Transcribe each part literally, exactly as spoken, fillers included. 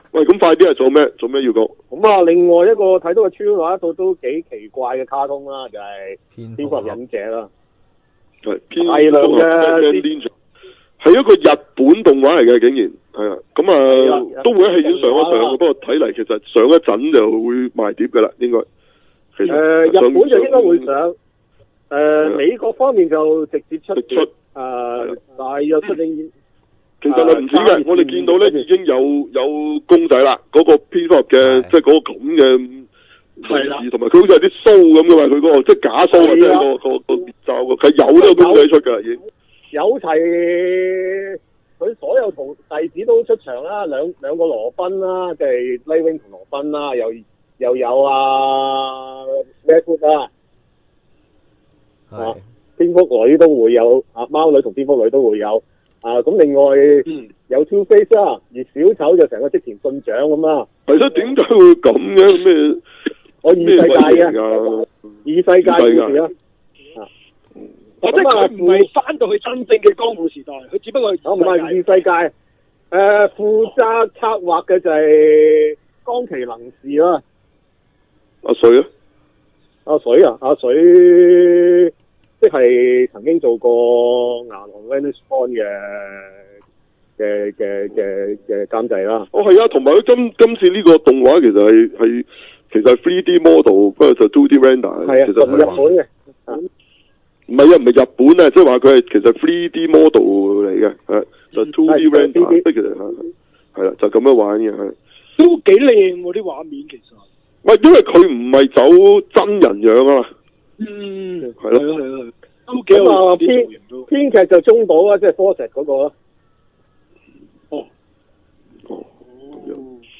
喂，咁快啲啊！做咩？做咩要講？ 咁啊，另外一個睇到嘅超話一套都幾奇怪嘅卡通啦，就係、是《蝙蝠俠忍者》啦。 係大量嘅係一個日本動畫嚟嘅，竟然係啊！咁啊，都會喺戲院上一上嘅，不過睇嚟其實上一陣就會賣碟㗎啦，應該。其實誒、呃，日本就應該會上。誒、呃，美國方面就直接出出誒、呃，大約出應。 其實係唔止嘅，我哋見到咧已經有有公仔啦，嗰、那個蝙蝠俠嘅，即係嗰個咁嘅係字，同埋佢好似有啲鬚咁嘅嘛，佢嗰、那個即係假鬚啊，即係、那個個個面罩嘅，佢有呢個公仔出㗎啦，已經有齊佢所有同弟子都出場啦，兩兩個羅賓啦，即係 Nightwing 同羅賓啦，又又有啊 Redwood 啦，啊蝙蝠女都會有，啊貓女同蝙蝠女都會有。啊，咁另外、嗯、有 Two Face 啦，而小丑就成個織田信長咁啦。係咯，點解會咁嘅咩？我異世界嘅，異世界故事啊。 我即係佢唔係翻到去真正嘅江戶時代，佢只不過我唔係異世界。誒、呃，負責策劃嘅就係岡崎能事啦。 阿水啊？ 阿水啊？阿水。即係曾經做過銀行 Venus Bond 嘅嘅嘅嘅嘅監製啦。 哦，係啊，同埋佢今今次呢個動畫其實係係其實係 three D model，不過就 two D render。係啊，其實係日本嘅。唔係啊，唔係日本啊，即係話佢係其實 three D model 嚟嘅，係就 two D render，即係其實係係啦，就咁樣玩嘅，係。 都幾靚喎啲畫面，其實。 喂，因為佢唔係走真人樣啊嘛。 嗯， 係咯， 係咯，都幾有編編劇就中島啊，即係 Force 嗰個咯。 哦，哦，咁樣。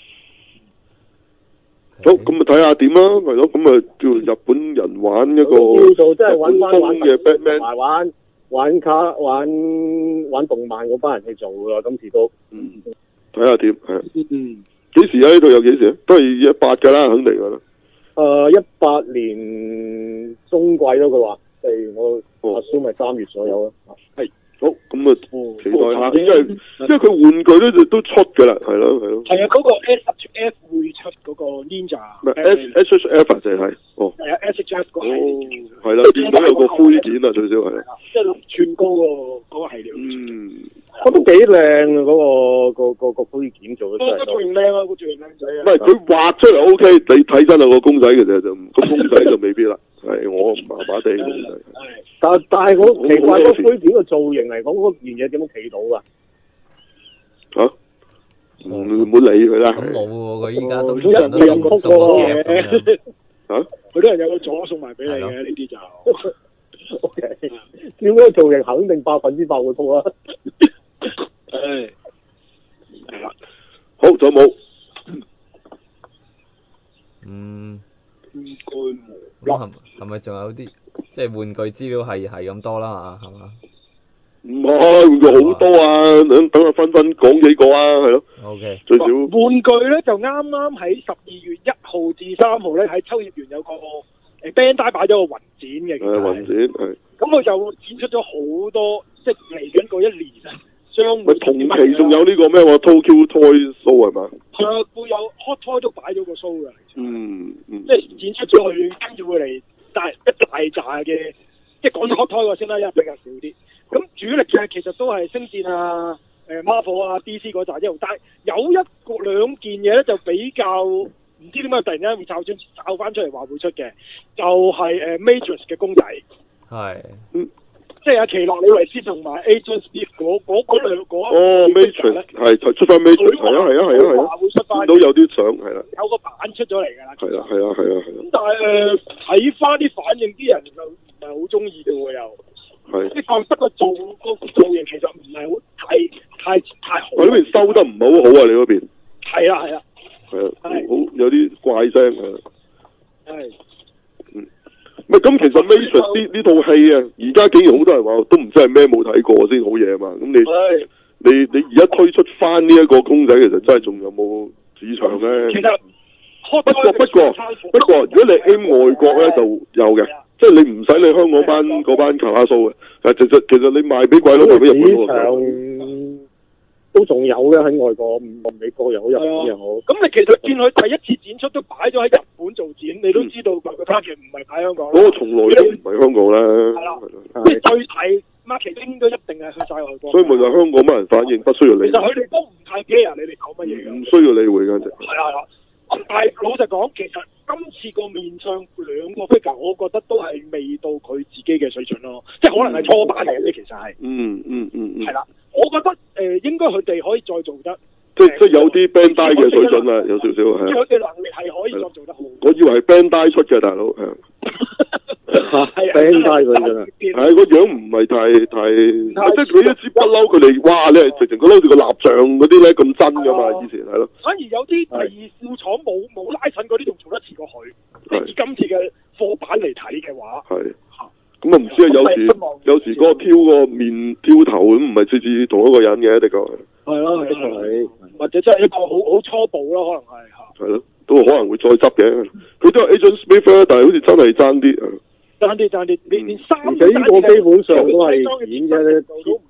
好，咁咪睇下點啦，係咯，咁啊叫日本人玩一個叫做即係玩翻玩嘅 Batman， 埋玩玩卡玩玩動漫嗰班人去做噶，今次都。 嗯，睇下點係。 嗯。 幾時啊？呢度有幾時啊？都係一八噶啦，肯定噶啦。 誒，一八年中季咯，佢話，即係我阿蘇咪三月左右咯。 係，好，咁啊，期待下，因為因為佢玩具咧就都出噶啦，係咯係咯。 係啊，嗰個 S H F 會出嗰個 Ninja。 唔係 S H F 就係，哦。 係啊 ，S H F 嗰系列。 係啦，見到有個灰件啊，最少係。 即係六寸高個嗰個系列。 嗯。 我都幾靚啊！嗰個個個個灰件做得真係。 個造型靚啊！個造型靚仔啊！ 唔係佢畫出嚟 O K，你睇真係個公仔嘅啫，就個公仔就未必啦。係我麻麻地。但但係我奇怪個灰件個造型嚟講，嗰件嘢點樣企到㗎？ 嚇？唔唔好理佢啦。 冇喎，佢依家都一樣送送嘅。 嚇？ 佢都係有個座送埋俾你嘅呢啲就。 O K，點樣造型肯定百分之百會通啦。 唉，係啦， 好，仲有冇？ 嗯， 應該冇。 咁係係咪仲有啲即係玩具資料係係咁多啦嘛？係嘛？ 唔係玩具好多啊！等等啊，分分講幾個啊，係咯。 O K。最少。 玩具咧就啱啱喺十二月一號至三號咧喺秋葉原有個誒 Bandai 擺咗個雲展嘅。 係雲展係。咁佢就展出咗好多，即係嚟緊嗰一年啊。 咪同期仲有呢個咩話 Tokyo Toy Show 係嘛？ 係啊，會有 Hot Toy 都擺咗個 show 㗎。 嗯嗯。即係展出咗去，跟住會嚟大一大扎嘅，即係講咗 Hot Toy 個先啦，因為比較少啲。咁主力嘅其實都係星戰啊、誒 Marvel 啊、D C 嗰扎一路，但係有一個兩件嘢咧就比較唔知點解突然間會炒出炒翻出嚟話會出嘅，就係、是、誒 Matrix 嘅公仔。係。嗯。即係阿奇洛李維斯同埋 Agent Smith 嗰嗰嗰兩嗰哦 Matrix 係出翻 Matrix 係啊係啊係啊係啊，見到有啲相係啦， 有個版出咗嚟㗎啦。 係啦係啊係啊係啊。咁但係誒睇翻啲反應，啲人就唔係好中意嘅喎又。係。即係覺得個造個造型其實唔係好太太太好。我呢邊收得唔好好啊！你嗰邊。係啊係啊。係啊。好有啲怪聲啊。 係。 唔係咁，其實 Matrix 呢呢套戲啊，而家竟然好多人話都唔知係咩冇睇過先好嘢啊嘛。咁你你你而家推出翻呢一個公仔，其實真係仲有冇市場咧？其實不過不過不過，如果你 aim 外國咧就有嘅，即係你唔使你香港班嗰班卡拉蘇嘅。但其實其實你賣俾鬼佬賣俾日本嗰個。 都仲有嘅喺外國，美國又好，日本又好。 咁你其實見佢第一次展出都擺咗喺日本做展，你都知道佢個 target 唔係擺香港。 嗰個從來都唔係香港啦。 係啦，即係最大 marketing 都一定係去晒外國。 所以咪就香港乜人反應，不需要理會。 其實佢哋都唔太 care 你哋講乜嘢嘅。 唔需要理會㗎，就係啊係啊。咁但係老實講，其實今次個面向兩個 figure，我覺得都係未到佢自己嘅水準咯，即係可能係初版嚟嘅，其實係。嗯嗯嗯嗯。係啦，我覺得誒、呃、應該佢哋可以再做得。 即即係有啲 Bandai 嘅水準啦，有少少係。 佢嘅能力係可以再做得好。 我以為係 Bandai 出嘅大佬係。 係 Bandai 佢真係。 係個樣唔係太太，即係佢一支不嬲，佢哋哇！你係直情佢好似個蠟像嗰啲咧咁真㗎嘛，以前係咯。 反而有啲第二副廠冇冇拉襯嗰啲，仲做得似過佢。即係以今次嘅貨版嚟睇嘅話。係。咁啊唔知啊，有時有時嗰個挑個面挑頭咁，唔係次次同一個人嘅，的確係。係咯係。或者真係一個好好初步咯，可能係嚇。係咯，都可能會再執嘅。佢都有 Agent Smith， 但係好似真係爭啲。爭啲爭啲，連連衫。而且呢個基本上都係演嘅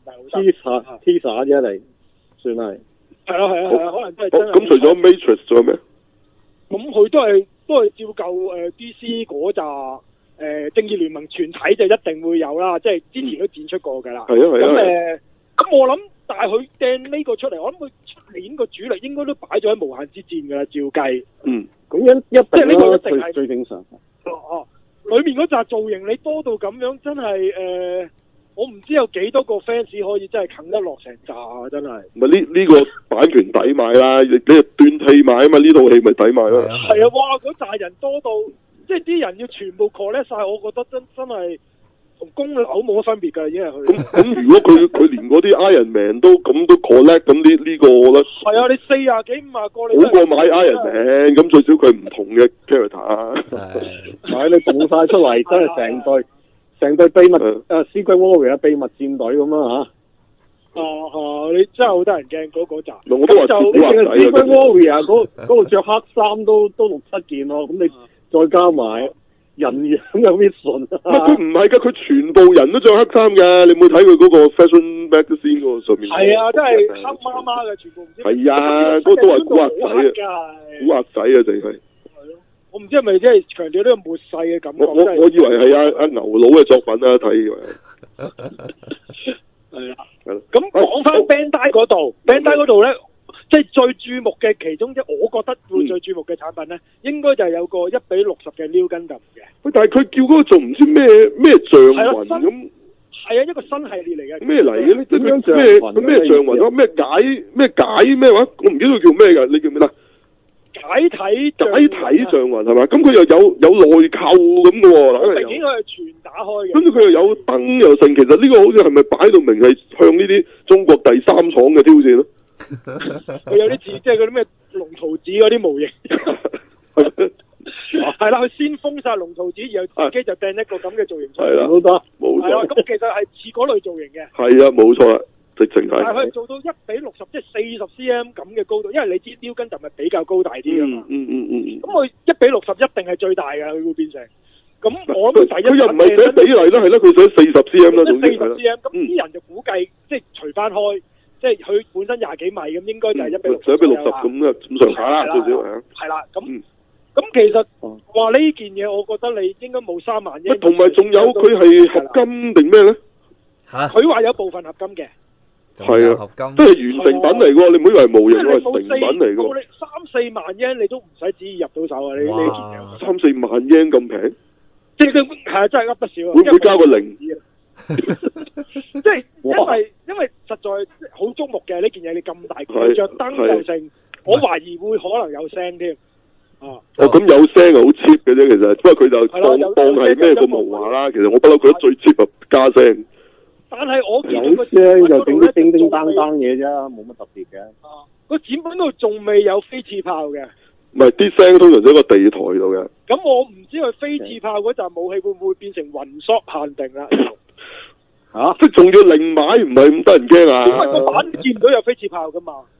teaser teaser 啫嚟，算係。 係啊係啊係啊，可能真係真係。 咁除咗 Matrix 仲有咩？ 咁佢都係都係照舊誒 D C 嗰扎誒正義聯盟全體就一定會有啦，即係之前都展出過㗎啦。係啊係啊。咁誒，咁我諗，但係佢掟呢個出嚟，我諗佢出年個主力應該都擺咗喺無限之戰㗎啦，照計。嗯。咁一一即係呢個一定係最正常。哦哦。裏面嗰扎造型你多到咁樣，真係誒、呃，我唔知有幾多個 fans 可以真係啃得落成扎啊！真係。唔係呢呢個版權抵買啦，你你係斷氣買啊嘛，呢套戲咪抵買咯。係啊，哇！嗰扎人多到，即係啲人要全部 collect 晒，我覺得真真係同供樓冇乜分別㗎，已經係佢。咁咁，如果佢佢連嗰啲 Iron Man 都咁都 collect，咁呢呢個我覺得。係啊，你四廿幾五廿個你。好過買 Iron Man，咁最少佢唔同嘅 character 啊。係，你動晒出嚟，真係成隊成隊秘密誒 Secret Warrior 秘密戰隊咁啊嚇！啊啊！你真係好得人驚嗰嗰集。我都話就你淨係 Secret Warrior 嗰嗰度著黑衫都都六七件咯，咁你再加埋人樣有 Vision 啊！佢唔係㗎，佢全部人都著黑衫㗎，你冇睇佢嗰個 Fashion Magazine 嗰個上面？係啊，真係黑麻麻嘅，全部唔知。係啊，嗰都係古惑仔啊！古惑仔啊，淨係。我唔知係咪即係強調呢個末世嘅感覺。我我我以為係阿阿牛佬嘅作品啊，睇以為。係啦，係啦。咁講翻 Bandai 嗰度 ，Bandai 嗰度咧，即係最注目嘅其中一，我覺得會最注目嘅產品咧，應該就係有個一比六十嘅 New Gundam嘅。喂，但係佢叫嗰個做唔知咩咩象雲咁。係啊，一個新系列嚟嘅。咩嚟嘅咧？點樣象雲？咩咩象雲啊？咩解咩解咩話？我唔記得佢叫咩㗎，你叫咩啦？解體解體象雲係嘛？咁佢又有有內扣咁嘅喎，嗱，明顯佢係全打開嘅。跟住佢又有燈又剩，其實呢個好似係咪擺到明係向呢啲中國第三廠嘅挑戰咯？佢有啲似即係嗰啲咩龍圖紙嗰啲模型。係啦，佢先封晒龍圖紙，然後自己就掟一個咁嘅造型出嚟。係啦，冇錯，冇錯。係啦，咁其實係似嗰類造型嘅。係啊，冇錯啦。但係佢做到一比六十，即係四十 cm 咁嘅高度，因為你知雕根就咪比較高大啲噶嘛。嗯嗯嗯嗯。咁佢一比六十一定係最大㗎，佢會變成。咁我諗佢第一。佢又唔係寫比例啦，係啦，佢寫四十 cm 啦，總之係啦。四十 cm，咁啲人就估計，即係除翻開，即係佢本身廿幾米咁，應該就係一比六十。一比六十咁啊，咁上下啦，少少係。係啦，咁咁其實話呢件嘢，我覺得你應該冇三萬英。同埋仲有佢係合金定咩咧？嚇！佢話有部分合金嘅。係啊，都係完成品嚟㗎，你唔好以為模型，係成品嚟㗎。三四萬 yen 你都唔使旨意入到手啊！你呢件嘢三四萬 yen 咁平，即係佢係啊，真係噏得少啊！會唔會加個零？即係因為因為實在好矚目嘅呢件嘢，你咁大佢着燈又成，我懷疑會可能有聲添。哦，咁有聲啊，好 cheap 嘅啫，其實，不過佢就當當係咩個無話啦。其實我不嬲覺得最 cheap 啊加聲。但係我見到個聲就整啲叮叮當當嘢啫，冇乜特別嘅。啊，個展品度仲未有飛刺炮嘅。唔係啲聲通常喺個地台度嘅。咁我唔知佢飛刺炮嗰陣武器會唔會變成雲縮限定啦？嚇！即係仲要另買，唔係咁得人驚啊！因為個版見唔到有飛刺炮噶嘛。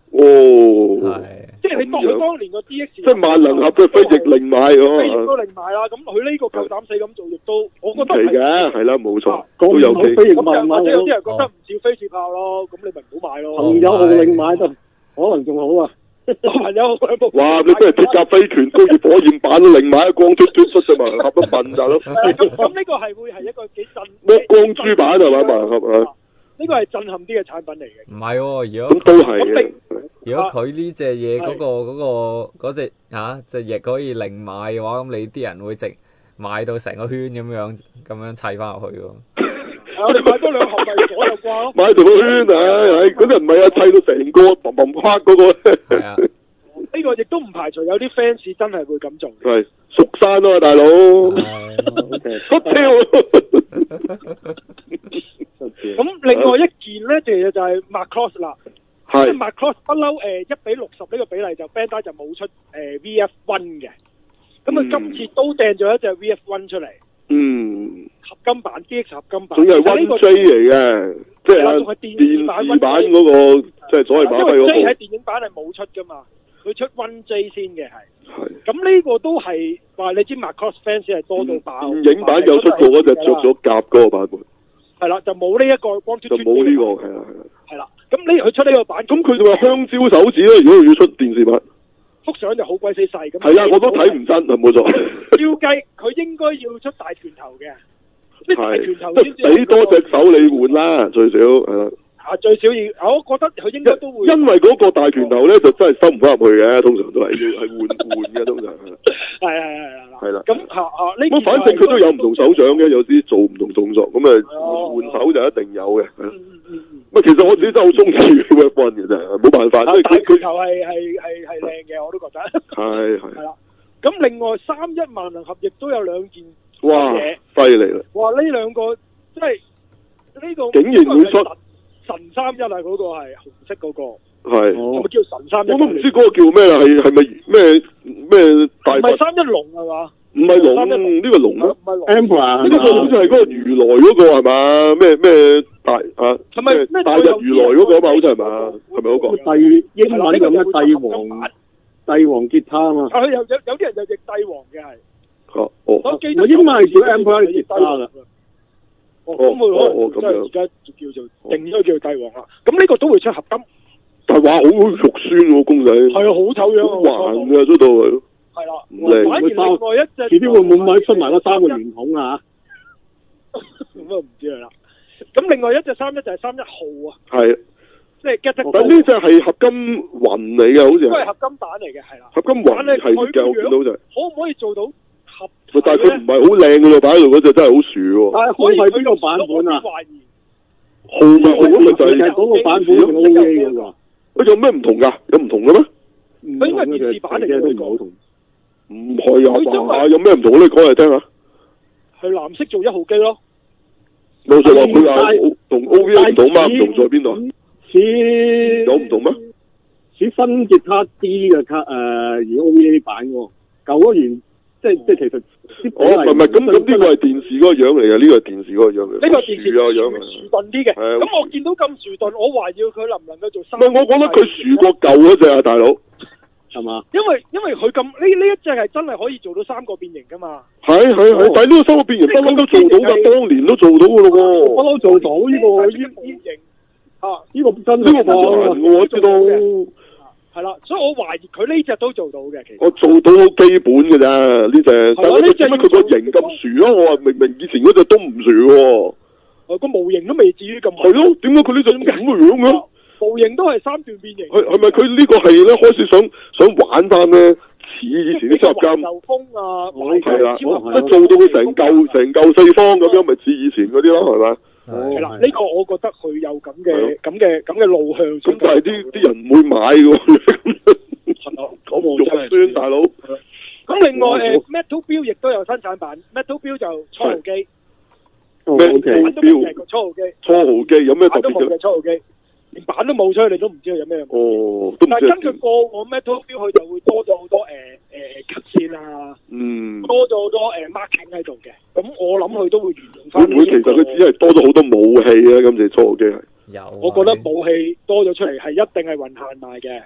哦， 係。 即係你當佢當年個 D X， 即係萬能俠嘅飛翼另買飛翼喎， 都另買啦。咁佢呢個夠膽死咁做，亦都我覺得奇嘅， 係係啦，冇錯啊， 都有機。 飛翼咁萬或者有啲人覺得哦唔似飛鼠炮咯，咁你咪唔好買咯。 朋友號另買就可能仲好啊。 朋友號兩部。 哇！你真係鐵甲飛拳高爾火焰版都另買，光禿禿出隻萬能俠都笨大佬。 咁咁呢個係會係一個幾震剝光珠版係咪萬能俠啊？ 呢個係震撼啲嘅產品嚟嘅。 唔係喎，如果咁都係嘅。 如果佢呢隻嘢嗰係個嗰個嗰隻嚇隻翼可以另買嘅話，咁你啲人會直買到成個圈咁樣咁樣砌翻落去喎。 我哋買多兩盒咪左右掛咯。 買成個圈啊！係嗰啲唔係啊，砌到成個砰砰啪嗰個。 係啊。 呢個亦都唔排除有啲 fans 真係會咁做。 係熟山啊嘛，大佬。出挑。 咁另外一件咧，其實就係 Macross 啦。即係係。 Macross 不嬲誒一比六十呢個比例就 Bandai 就冇出誒 V F one 嘅。咁嗯啊，今次都掟咗一隻 V F one 出嚟， 嗯。 合金版 D X 合金版。 仲要係其實呢 One 個 J 嚟嘅，即係啊仲係電視版電視版嗰個，即係所謂馬因為輝 J 喺嗰電影版係冇出噶嘛，佢出 One J 先嘅係。 部。係。 咁呢個都係話你知 Macross fans 係多到爆。 電影版有出過嗰隻着咗甲嗰個版本。 係啦，就冇呢一個光禿禿。 就冇呢個，係啊係啊。 係啦，咁呢佢出呢個版， 咁佢仲話香蕉手指咧，如果佢要出電視版。 幅相就好鬼死細咁。 係啦，我都睇唔真啊，冇錯。 照計佢應該要出大拳頭嘅，呢大拳頭先至即係俾多隻手你換啦，最少係啦。 啊，最少要，我覺得佢應該都會。 因為嗰個大拳頭咧，就真係收唔翻入去嘅，通常都係要係換換嘅，通常係。 係係係係係啦。 咁啊啊呢？ 咁反正佢都有唔同手掌嘅，有啲做唔同動作，咁啊換手就一定有嘅。 嗯嗯嗯嗯。 咁其實我自己真係好中意 Web One 嘅啫，冇辦法，即係大佢佢拳頭係係係係靚嘅，我都覺得。 係係。 係啦。咁另外三一萬能俠亦都有兩件哇！ 嘢。 犀利啦！ 哇！呢兩個即係呢個竟然會出神三一啊！嗰個係紅色嗰個。 係。 係咪叫神三一？ 我都唔知嗰個叫咩啦，係係咪咩咩大佛？ 唔係三一龍係嘛？ 唔係龍，呢個龍咩？ 唔係龍。 Emperor 呢個好似係嗰個如來嗰個係嘛？咩咩大啊？ 係咪咩大日如來嗰個啊嘛？好似係嘛？係咪嗰個？ 帝英文咁嘅帝王帝王吉他啊嘛。 啊，有有有啲人就譯帝王嘅係。 哦哦。 我記得我英文係叫 Emperor 吉他㗎。 哦，咁佢可能即係而家叫做定咗叫帝王啦。咁呢個都會出合金。 但係話好肉酸喎，公仔。 係啊，好醜樣啊！ 好橫嘅出到嚟。 係啦。 唔靚。 反而另外一隻。 遲啲會唔會出埋嗰三個圓筒啊？ 咁啊唔知啦。咁另外一隻三一就係三一號啊。 係。 即係 get 得。 但呢隻係合金雲嚟嘅，好似係。 都係合金版嚟嘅，係啦。 合金雲係嘅，我見到就係。 可唔可以做到合？ 但係佢唔係好靚嘅咯，擺喺度嗰隻真係好薯喎。 但係號係邊個版本啊？ 號咪號咪就係嗰個版本同 O A 嘅喎。 佢有咩唔同㗎？有唔同嘅咩？ 佢應該係電視版嚟嘅， 都唔係好同。 唔係啊！有咩唔同？你講嚟聽下。 係藍色做一號機咯。 冇錯話佢話同 O V A 唔同嘛？唔同在邊度？ 似有唔同咩？ 似新吉他 D 嘅卡誒，而 O V A 版喎。舊嗰件即係即係其實。 哦，唔係唔係，咁咁呢個係電視嗰個樣嚟嘅，呢個係電視嗰個樣嚟。 呢個電視個樣啊， 樹鈍啲嘅。咁我見到咁樹鈍，我懷疑佢能唔能夠做三。 唔係，我覺得佢樹過舊嗰隻啊，大佬。 係嘛？ 因為因為佢咁呢呢一隻係真係可以做到三個變形噶嘛。 係係係，但係呢個三個變形不嬲都做到㗎，當年都做到㗎咯喎。 不嬲做到呢個呢模型啊， 呢個真呢個冇難嘅，我知道。 係啦，所以我懷疑佢呢隻都做到嘅，其實。 我做到好基本嘅咋呢隻，但係點解佢個型咁薯啊？我話明明以前嗰隻都唔薯喎。 誒，個模型都未至於咁。 係咯，點解佢呢隻咁嘅樣嘅？ 模型都係三段變形。 係係咪佢呢個係咧開始想想玩翻咧似以前啲超合金？ 流風啊， 係啦，即係做到佢成嚿成嚿四方咁樣，咪似以前嗰啲咯，係咪？ 係啦，呢個我覺得佢有咁嘅咁嘅咁嘅路向。 咁但係啲啲人唔會買嘅喎。 我冇肉酸大佬。 咁另外誒 Metal Build 亦都有新產版 ，Metal Build 就初號機。 咩 Build？初號機。 初號機有咩特別嘅？初號機。連版都冇，所以你都唔知佢有咩。 哦，都唔知。 但係根據過往 Metal Build 佢就會多咗好多誒誒 cut 線啊， 嗯， 多咗好多誒 marking 喺度嘅。咁我諗佢都會沿用翻。 會唔會其實佢只係多咗好多武器啊？今次初號機係。 有啊。 我覺得武器多咗出嚟係一定係雲限賣嘅。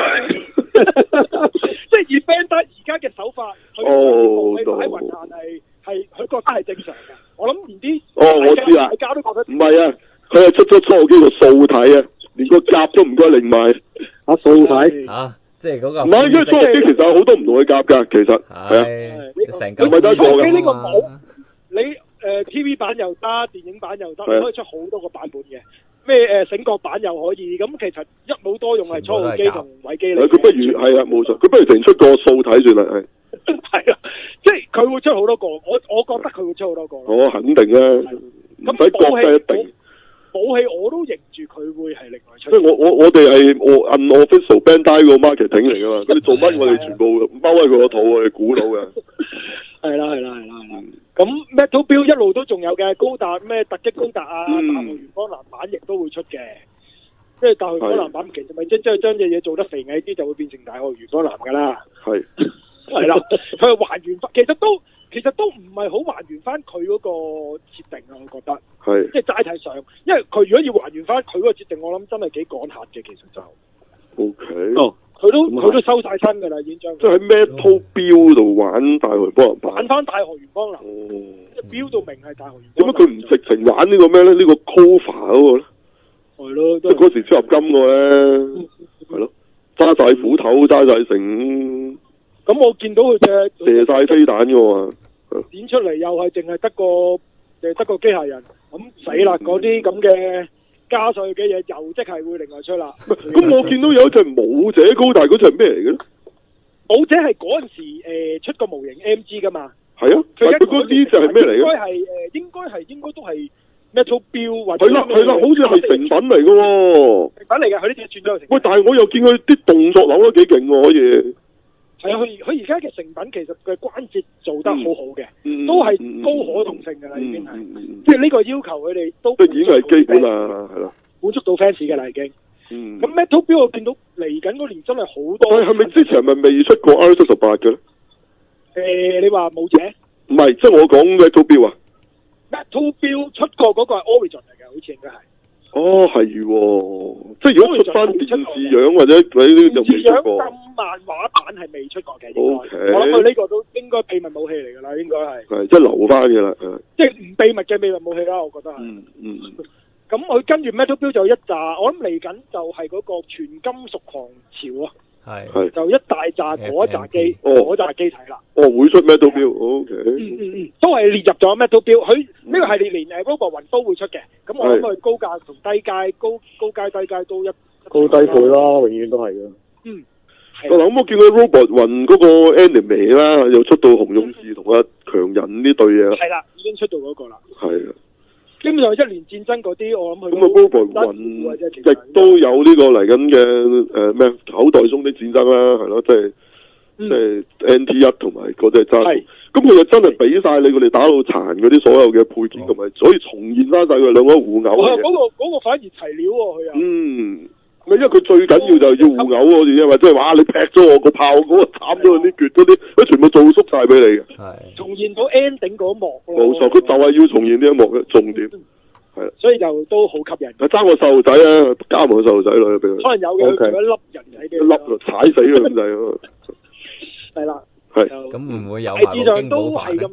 即係以 Bandai 而家嘅手法，佢武器擺雲限係係佢覺得係正常嘅。我諗連啲哦，我知啦， 大家都覺得唔係啊，佢係出咗初機個素體啊，連個甲都唔該另賣。 啊，素體嚇，即係嗰個唔係，因為初機其實有好多唔同嘅甲㗎，其實係啊。 係成唔係得一個㗎呢個冇你誒 T V 版又得，電影版又得，你可以出好多個版本嘅。咩誒醒覺版又可以，咁其實一冇多用係初號機同位機嚟。 佢不如係啊，冇錯，佢不如成出個素體算啦，係。 係啊，即係佢會出好多個，我我覺得佢會出好多個。 我肯定啦，唔使覺得一定。 武器我都認住佢會係另外出。 即係我我我哋係我 unofficial Bandai 個 marketing 嚟㗎嘛，佢哋做乜我哋全部踎喺佢個肚，我哋估到嘅。係啦係啦係啦係啦。咁 Metal Build 一路都仲有嘅，高達咩突擊高達啊，大河原光南版亦都會出嘅。即係大河原光南版其實咪即係將隻嘢做得肥矮啲，就會變成大河原光南㗎啦。係。係啦，佢係還原翻，其實都其實都唔係好還原翻佢嗰個設定啊，我覺得。係。即係齋睇上，因為佢如果要還原翻佢嗰個設定，我諗真係幾趕客嘅，其實就。O K。哦。佢都佢都收晒身㗎啦，已經將。即係喺 Metal Build 度玩大河原光南版。玩翻大河原光南。哦。即係標到明係大河原。點解佢唔直情玩呢個咩咧？呢個 cover 嗰個咧？係咯。即係嗰時超合金個咧。係咯。揸晒斧頭，揸晒成。咁我見到佢隻射晒飛彈嘅喎，展出嚟又係淨係得個，誒得個機械人，咁死啦！嗰啲咁嘅加上去嘅嘢，又即係會另外出啦。咁我見到有一隻武者高達嗰隻係咩嚟嘅咧？武者係嗰陣時誒出個模型 M G 噶嘛？係啊，佢嗰呢隻係咩嚟嘅？應該係誒，應該係應該都係 Metal Build 或者係啦係啦，好似係成品嚟嘅喎。成品嚟嘅，佢呢隻轉咗成。喂，但係我又見佢啲動作扭得幾勁喎，可以。係啊，佢佢而家嘅成品其實佢關節做得好好嘅，嗯、都係高可動性㗎啦，嗯、已經係，嗯、即係呢個要求佢哋都。即係已經係基本啦，係咯。滿足到 fans 嘅啦，已經。嗯。咁 Metal Build 我見到嚟緊嗰年真係好多。係咪之前係咪未出過 R 七十八嘅咧？誒、呃，你話武者？唔係，即係我講 Metal Build 啊。Metal Build 出過嗰個係 Origin 嚟嘅，好似應該係。哦，係喎，即係如果出翻電視樣或者嗰啲就未出過。咁漫畫版係未出過嘅，應該。Okay. 我諗佢呢個都應該秘密武器嚟㗎啦，應該係。係，即係留翻㗎啦。即係唔秘密嘅秘密武器啦，我覺得係。嗯嗯。咁佢跟住 Metal Build 就一紮，我諗嚟緊就係嗰個全金屬狂潮啊！係係就一大紮嗰一紮機，嗰紮機體啦。哦，會出 Metal Build，O K。嗯嗯嗯，都係列入咗 Metal Build。佢呢個系列連誒 Robot 雲都會出嘅。咁我諗佢高價同低階、高高階、低階都一高低配啦，永遠都係嘅。嗯。我諗我見到 Robot 雲嗰個 anime 啦，又出到紅勇士同阿強人呢對嘢。係啦，已經出到嗰個啦。係啊。基本上一年戰爭嗰啲，我諗佢咁啊 Robot 雲亦都有呢個嚟緊嘅誒咩口袋中的戰爭啦，係咯，即係即係 N T 一同埋嗰隻揸。係。咁佢就真係俾晒你佢哋打到殘嗰啲所有嘅配件，同埋可以重現翻晒佢兩個互毆。嗰個嗰個反而齊料喎，佢啊。嗯。因為佢最緊要就係要互毆嗰啲啫嘛，即係話你劈咗我個炮，嗰個斬咗佢啲橛嗰啲，佢全部做縮晒俾你嘅。係。重現到 ending 嗰一幕。冇錯，佢就係要重現呢一幕嘅重點。係啊。所以就都好吸引。佢爭個細路仔啊，加埋個細路仔落去俾佢。可能有嘅，佢一粒人仔嘅。一粒踩死佢咁滯。係啦。係。咁會唔會有埋個京寶範咧？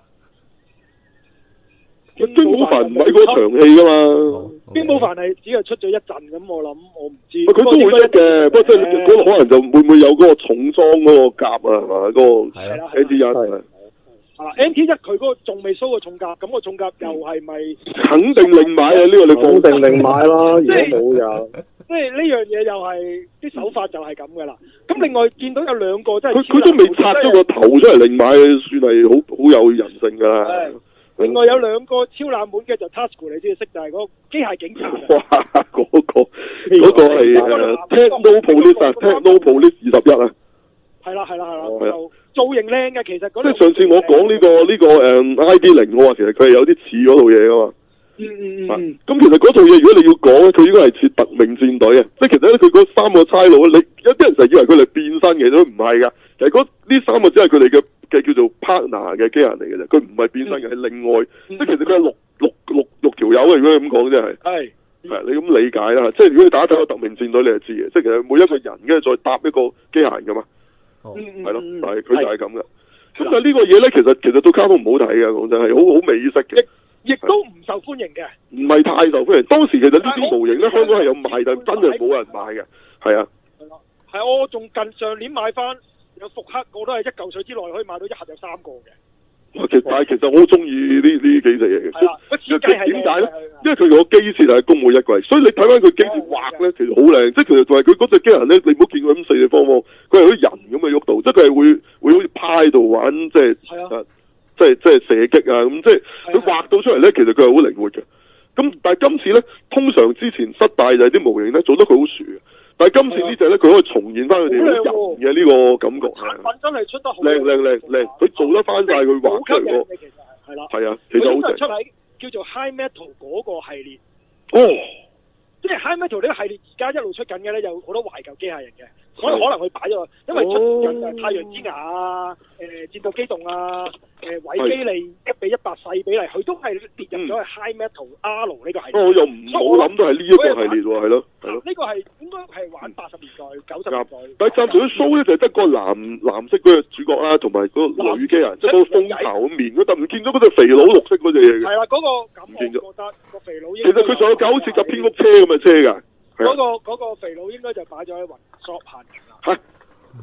京寶範唔係嗰場戲噶嘛，京寶範係只係出咗一陣，咁我諗我唔知。佢都會出嘅，不過即係嗰個可能就會唔會有嗰個重裝嗰個甲啊，係嘛？嗰個 N T 一係。係啦 ，N T 一佢嗰個仲未 show 個重甲，咁個重甲又係咪？肯定另買啊！呢個你肯定另買啦，如果冇有。即係呢樣嘢又係啲手法就係咁噶啦。咁另外見到有兩個真係。佢佢都未拆咗個頭出嚟另買，算係好好有人性噶啦。另外有兩個超冷門嘅就 Tasuku 你知識就係嗰個機械警察。哇！嗰個嗰個係誒 Technopolis 啊 Technopolis 二十一啊。係啦係啦係啦，就造型靚嘅其實。即係上次我講呢個呢個誒 I D 零，我話其實佢係有啲似嗰套嘢噶嘛。嗯嗯嗯。咁其實嗰套嘢如果你要講咧，佢應該係似特命戰隊啊。即係其實咧，佢嗰三個差佬，你有啲人就以為佢哋變身嘅，都唔係噶。其實嗰呢三個只係佢哋嘅。嘅叫做 partner 嘅機人嚟嘅啫，佢唔係變身嘅，係、嗯、另外，嗯、即係其實佢係六六六六條友嘅，如果你咁講，真係係係你咁理解啦，即係如果你打睇個特命戰隊，你就知嘅，即係其實每一個人跟住再搭一個機械人噶嘛，係咯，但係佢就係咁嘅。咁但係呢個嘢咧，其實其實到卡通唔好睇嘅，講真係好好美式嘅， 亦都唔受歡迎嘅， 唔係太受歡迎。當時其實呢啲模型咧，香港係有賣，但真係冇人買嘅，係啊。 係我仲近上年買翻有復刻，我都係一嚿水之內可以買到一盒有三個嘅。 其實但係其實我好中意呢呢幾隻嘢嘅。 係啦，個設計係點解咧？因為佢個機設係公務一季，所以你睇翻佢機設畫咧，其實好靚。即係其實就係佢嗰隻機人咧，你唔好見佢咁四四方方，佢係好似人咁嘅喐度，即係佢係會會好似趴喺度玩，即係誒，即係即係射擊啊咁。即係佢畫到出嚟咧，其實佢係好靈活嘅。咁但係今次咧，通常之前失敗就係啲模型咧做得佢好殊嘅。但係今次呢隻咧，佢可以重現翻佢哋人嘅呢個感覺。 產品真係出得好靚靚靚靚，佢做得翻晒佢畫出嚟嗰個。 係啦， 係啊，其實好正。 出喺叫做 High Metal 嗰個系列。 哦。 即係 High Metal 呢個系列而家一路出緊嘅咧，有好多懷舊機械人嘅，所以可能佢擺咗，因為出緊誒太陽之牙啊、誒戰鬥機動啊、誒韋基利一比一百細比例，佢都係跌入咗去 High Metal R 呢個系列。 我又唔冇諗到係呢一個系列喎，係咯，係咯。 呢個係應該係玩八十年代、九十年代。 但係暫時啲 show 咧就係得個藍藍色嗰個主角啦，同埋嗰個女機人，即係嗰個風頭面嗰，但唔見咗嗰隻肥佬綠色嗰隻嘢嘅。 係啦，嗰個咁我覺得個肥佬應該。 其實佢仲有架好似架蝙蝠車咁嘅車㗎。 嗰個嗰個肥佬應該就擺咗喺雲索限型啦。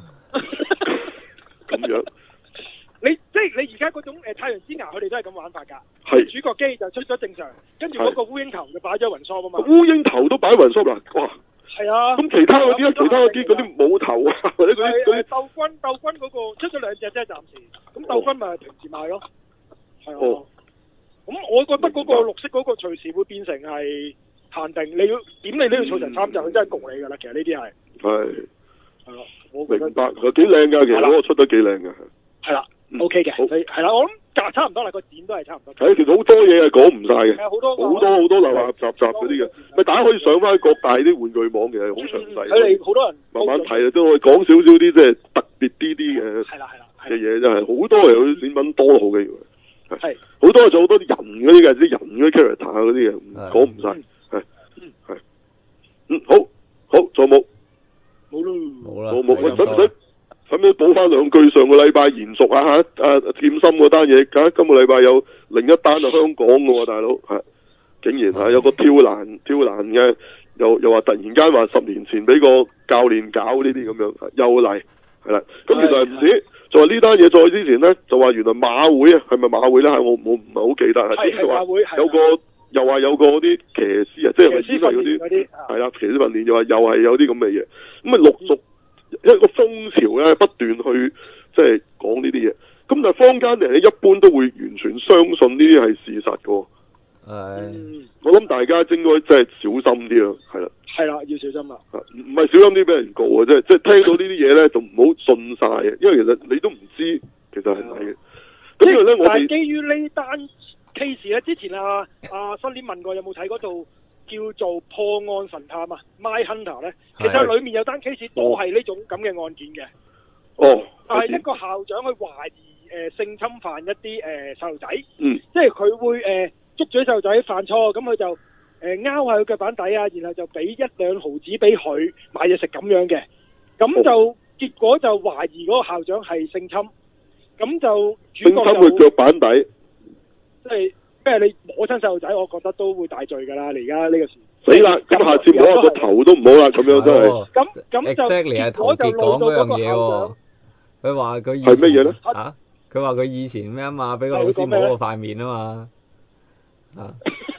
嚇！咁樣。 你即係你而家嗰種誒太陽之牙，佢哋都係咁玩法㗎。 係。 主角機就出咗正常，跟住嗰個烏蠅頭就擺咗雲索啊嘛。 烏蠅頭都擺雲索啦，哇！ 係啊。咁其他嗰啲咧，其他嗰啲嗰啲冇頭啊，或者嗰啲嗰啲。 鬥軍鬥軍嗰個出咗兩隻啫，暫時。咁鬥軍咪平時賣咯。係啊。哦。咁我覺得嗰個綠色嗰個隨時會變成係。限定你要點你都要儲成三隻，佢真係焗你㗎啦。其實呢啲係係係咯，我明白佢幾靚㗎，其實嗰個出得幾靚㗎。係啦 ，OK 嘅，係啦，我諗價差唔多啦，個展都係差唔多。係其實好多嘢係講唔晒嘅，好多好多好多流流雜雜嗰啲嘅，咪大家可以上翻各大啲玩具網，其實好詳細。佢哋好多人慢慢睇啊，都可以講少少啲即係特別啲啲嘅。係啦係啦嘅嘢真係好多係啲展品多好嘅，係好多仲好多啲人嗰啲嘅，啲人嗰啲 character 嗰啲嘅，講唔晒。係，嗯，好，好，仲有冇？冇啦，冇啦，冇冇，使唔使使唔使補翻兩句？上個禮拜延續啊吓，啊劍心嗰單嘢，咁今個禮拜有另一單啊香港嘅喎，大佬係，竟然係有個跳欄跳欄嘅，又又話突然間話十年前俾個教練搞呢啲咁樣，又嚟係啦，咁原來唔止，就話呢單嘢再之前咧，就話原來馬會啊，係咪馬會咧？我我唔係好記得，係係馬會，有個。又話有個啲騎師啊，即係咪因為嗰啲係啦，騎師訓練又話又係有啲咁嘅嘢，咁啊陸續一個風潮咧不斷去即係講呢啲嘢，咁但係坊間人咧一般都會完全相信呢啲係事實嘅。係，我諗大家應該真係小心啲咯，係啦。係啦，要小心啦。唔唔係小心啲俾人告啊，即係即係聽到呢啲嘢咧就唔好信晒嘅，因為其實你都唔知其實係咪嘅。咁因為咧我哋但係基於呢單case 咧，之前啊啊新年問過有冇睇嗰套叫做破案神探啊 My Hunter 咧，其實裡面有單 case 都係呢種咁嘅案件嘅。哦。係一個校長去懷疑誒、呃、性侵犯一啲誒細路仔。嗯。即係佢會誒、呃、捉住細路仔犯錯，咁佢就誒拗下佢腳板底啊，然後就俾一兩毫子俾佢買嘢食咁樣嘅。咁就、哦、結果就懷疑嗰個校長係性侵，咁就主角就性侵佢腳板底。即係咩？你摸親細路仔，我覺得都會大罪噶啦！你而家呢個時死啦！咁下次摸下個頭都唔好啦，咁樣真係。咁咁就，exactly 係陶傑講嗰樣嘢喎。佢話佢以前係乜嘢咧？嚇！佢話佢以前咩啊嘛？俾個老師摸過塊面啊嘛。啊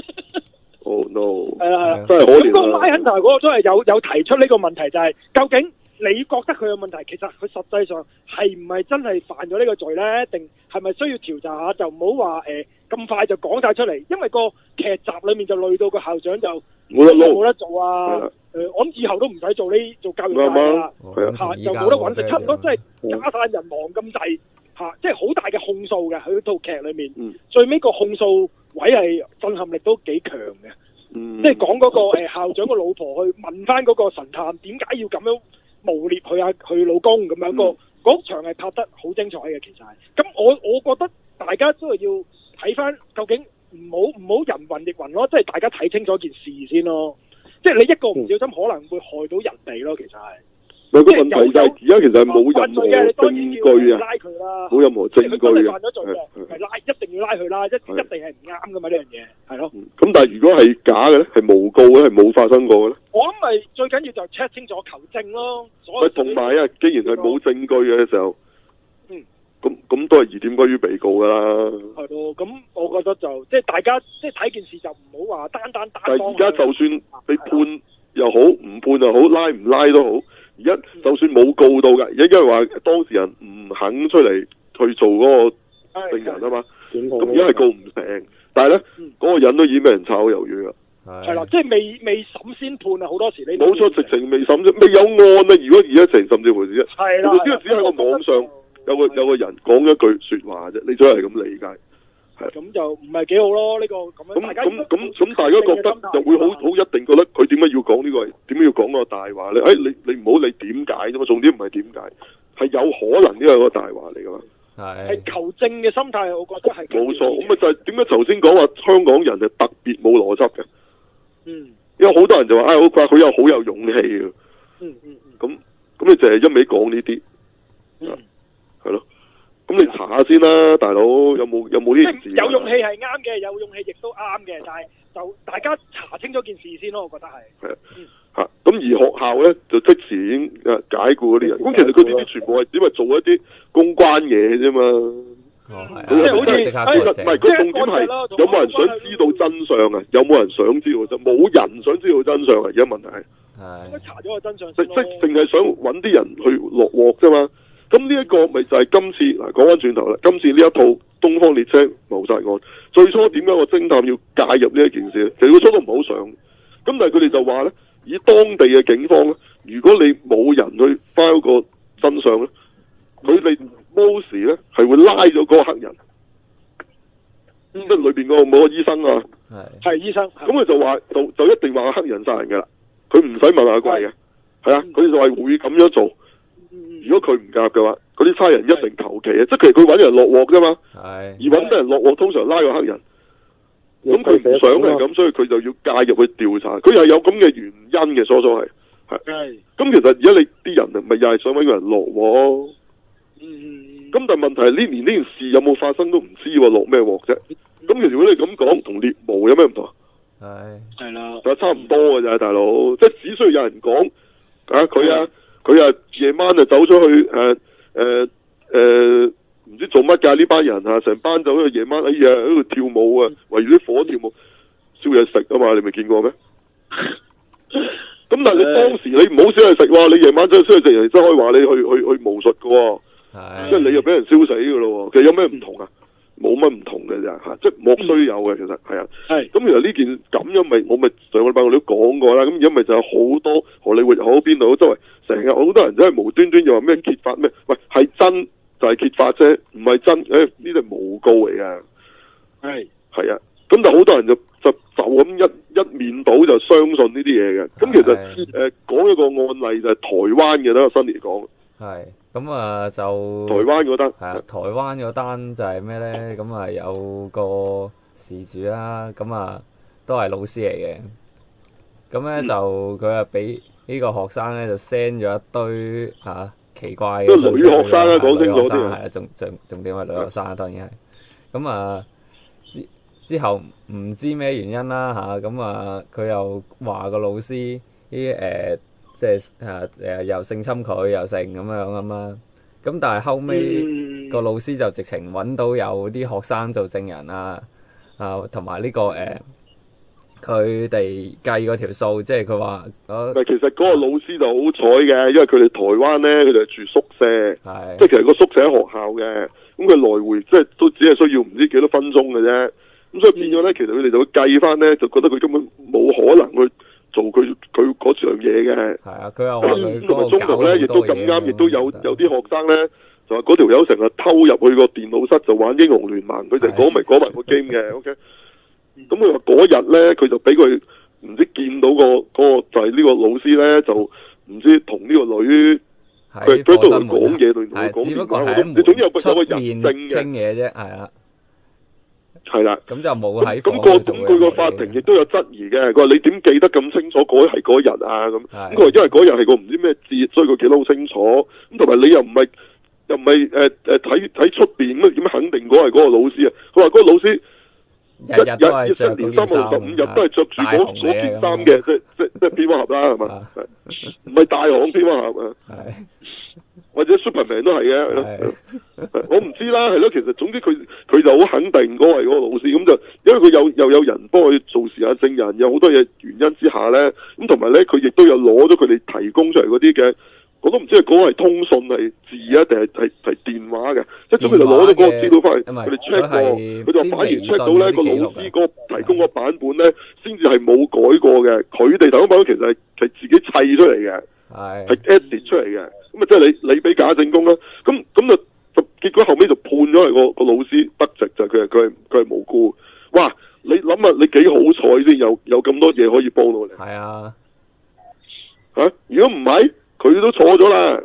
！Oh no！係啊係啊，真係可憐啊！咁個拉肯頭嗰個都係有有提出呢個問題，就係究竟你覺得佢有問題，其實佢實際上係唔係真係犯咗呢個罪咧？定係咪需要調查下？就唔好話誒咁快就講晒出嚟，因為個劇集裏面就累到個校長就冇得冇得做啊！誒、呃，我諗以後都唔使做呢做教育界啦，嚇就冇得揾食，差唔多即係家散人亡咁滯嚇，即係好大嘅控訴嘅喺套劇裏面。嗯、最尾個控訴位係震撼力都幾強嘅，嗯、即係講嗰個誒、呃、校長個老婆去問翻嗰個神探點解要咁樣誣蔑佢啊佢老公咁樣、嗯、個嗰場係拍得好精彩嘅，其實係咁我我覺得大家都係要睇翻究竟唔好唔好人云亦云咯，即係大家睇清楚件事先咯。即係你一個唔小心可能會害到人哋咯，其實係。 咪個問題就係而家其實係冇任何證據啊， 拉佢啦， 冇任何證據嘅， 犯咗罪嘅，係拉一定要拉佢啦，一一定係唔啱噶嘛呢樣嘢，係咯。 咁但係如果係假嘅咧，係無告嘅，係冇發生過嘅咧。 我諗咪最緊要就 check 清楚求證咯。 咪同埋啊，既然係冇證據嘅時候， 嗯， 咁咁都係疑點歸於被告噶啦。 係咯，咁我覺得就即係大家即係睇件事就唔好話單單單。 但係而家就算你判又好，唔判又好，拉唔拉都好。而家就算冇告到㗎，而家因為話當事人唔肯出嚟去做嗰個證人啊嘛，咁而家係告唔成，但係咧嗰個人都已經俾人炒魷魚啦。 係啦，即係未未審先判啊！好多時你冇錯，直情未審啫，未有案啊！如果而家成甚至乎啫， 係啦， 呢個只係個網上有個有個人講一句説話啫，你都係咁理解。係咁就唔係幾好咯，呢、這個咁樣。 咁咁咁咁，大家覺得就會好好一定覺得佢點解要講呢、這個？點解要講個大話咧？誒、哎，你你唔好理點解啫嘛，重點唔係點解，係有可能呢個係個大話嚟噶嘛。 係。係求證嘅心態，我覺得係。冇錯，咁咪就係點解頭先講話香港人係特別冇邏輯嘅？ 嗯。因為好多人就話，唉、哎，我話佢有好有勇氣嘅。 嗯嗯嗯。 咁咁，你就係一味講呢啲。 嗯。 係咯。咁你查下先啦，大佬有冇有冇呢件事？ 有勇氣係啱嘅，有勇氣亦都啱嘅，但係就大家查清楚件事先咯，我覺得係。係啊，嚇咁、嗯、而學校咧就即時已經誒解雇嗰啲人。咁其實佢呢啲全部係只係做一啲公關嘢啫嘛。 哦，係啊。 即係好似其實唔係，佢重點係有冇人想知道真相啊？有冇人想知道真？冇人想知道真相啊！而家問題係。 係。 應該查咗個真相即即淨係想揾啲人去落鑊啫嘛。咁呢一個咪就係今次嗱，講翻轉頭啦，今次呢一套《東方列車謀殺案》，最初點解個偵探要介入呢一件事咧？其實個初都唔好想，咁但係佢哋就話咧，以當地嘅警方咧，如果你冇人去 file 個真相咧，佢哋 most 咧係會拉咗嗰個黑人，即係裏邊嗰個某個醫生啊， 係係醫生， 咁佢就話就就一定話黑人殺人㗎啦，佢唔使問阿貴嘅，係啊，佢哋就係會咁樣做。如果佢唔夾嘅話，嗰啲差人一定求其啊！即係其實佢揾人落鑊啫嘛。係。而揾得人落鑊，通常拉個黑人。咁佢唔想係咁，所以佢就要介入去調查。佢係有咁嘅原因嘅，初初係。係。咁其實而家你啲人咪又係想揾個人落鑊。嗯。咁但係問題係呢年呢件事有冇發生都唔知喎，落咩鑊啫？咁其實如果你咁講，同獵巫有咩唔同？係。係啦。就差唔多嘅咋，大佬。即係只需要有人講啊，佢啊。佢啊夜晚就走咗去誒誒誒唔知做乜㗎呢班人啊，成班走去夜晚哎呀喺度跳舞啊，圍住啲火跳舞燒嘢食啊嘛，你未見過咩？咁但係你當時你唔好燒嘢食喎，你夜晚走去燒嘢食，人哋真可以話你去去去巫術㗎喎，即係你又俾人燒死㗎咯喎，其實有咩唔同啊？冇乜唔同嘅咋嚇，即係莫須有嘅其實係啊。係。咁其實呢件咁樣咪我咪上個禮拜我哋都講過啦，咁而家咪就有好多荷里活又好邊度周圍成日好多人真係無端端又話咩揭發咩？喂係真就係揭發啫，唔係真誒呢啲係誣告嚟㗎。係。係啊，咁但係好多人就就就咁一一面倒就相信呢啲嘢嘅。咁其實誒講一個案例就係台灣嘅啦，新嚟講。係。 咁啊就台灣嗰單係啊，台灣嗰單就係咩咧？咁啊有個事主啦，咁啊都係老師嚟嘅。咁咧、嗯、就佢啊俾呢個學生咧就 send 咗一堆嚇、啊、奇怪嘅信息。 女學生啊，講清楚啲。 係啊，重重重點係女學生啊，當然係。咁啊之之後唔知咩原因啦嚇，咁啊佢又話個老師啲誒。即係誒誒又性侵佢又性咁樣咁啦，咁但係後尾、嗯、個老師就直情揾到有啲學生做證人啊啊，同埋呢個誒佢哋計嗰條數，即係佢話誒。 其實嗰個老師就好彩嘅，因為佢哋台灣咧，佢哋係住宿舍，即係其實個宿舍喺學校嘅，咁佢來回即係都只係需要唔知幾多分鐘嘅啫，咁所以變咗咧，其實佢哋就會計翻咧，就覺得佢根本冇可能去做佢佢嗰樣嘢嘅。係啊，佢又話佢嗰個中途咧，亦都咁啱，亦都有有啲學生咧，就話嗰條友成日偷入去個電腦室就玩英雄聯盟，佢就講咪講埋個 game 嘅。OK，咁佢話嗰日咧，佢就俾佢唔知見到個嗰個就係呢個老師咧，就唔知同呢個女佢喺度講嘢，同佢講電話。你總之有個有個人證嘅。 傾嘢啫，係啊。 係啦。 咁就冇喺咁個咁佢個法庭亦都有質疑嘅，佢話你點記得咁清楚嗰係嗰日啊？咁咁佢話因為嗰日係個唔知咩節，所以佢記得好清楚。咁同埋你又唔係又唔係誒誒睇睇出邊咁點肯定嗰係嗰個老師啊？佢話嗰個老師。 日日都係着年三百六十五日都係着住嗰嗰件衫嘅，即即即蝙蝠俠啦，係嘛？唔係大行蝙蝠俠啊，或者 Superman 都係嘅，我唔知啦，係咯。其實總之佢佢就好肯定嗰係嗰個老師，咁就因為佢有又有人幫佢做時下證人，有好多嘢原因之下咧，咁同埋咧佢亦都有攞咗佢哋提供出嚟嗰啲嘅。我都唔知係嗰個係通訊係字啊，定係係係電話嘅，即係咁佢就攞咗嗰個資料翻嚟，佢哋 check 過，佢就反而 check 到咧個老師嗰個提供個版本咧，先至係冇改過嘅。佢哋提供版本其實係係自己砌出嚟嘅，係係 edit 出嚟嘅。咁啊，即係你你俾假證供啦。咁咁就就結果後尾就判咗係個個老師得直，就佢係佢係佢係無辜。哇！你諗下你幾好彩先有有咁多嘢可以幫到你。 係啊， 嚇！如果唔係，佢都錯咗啦，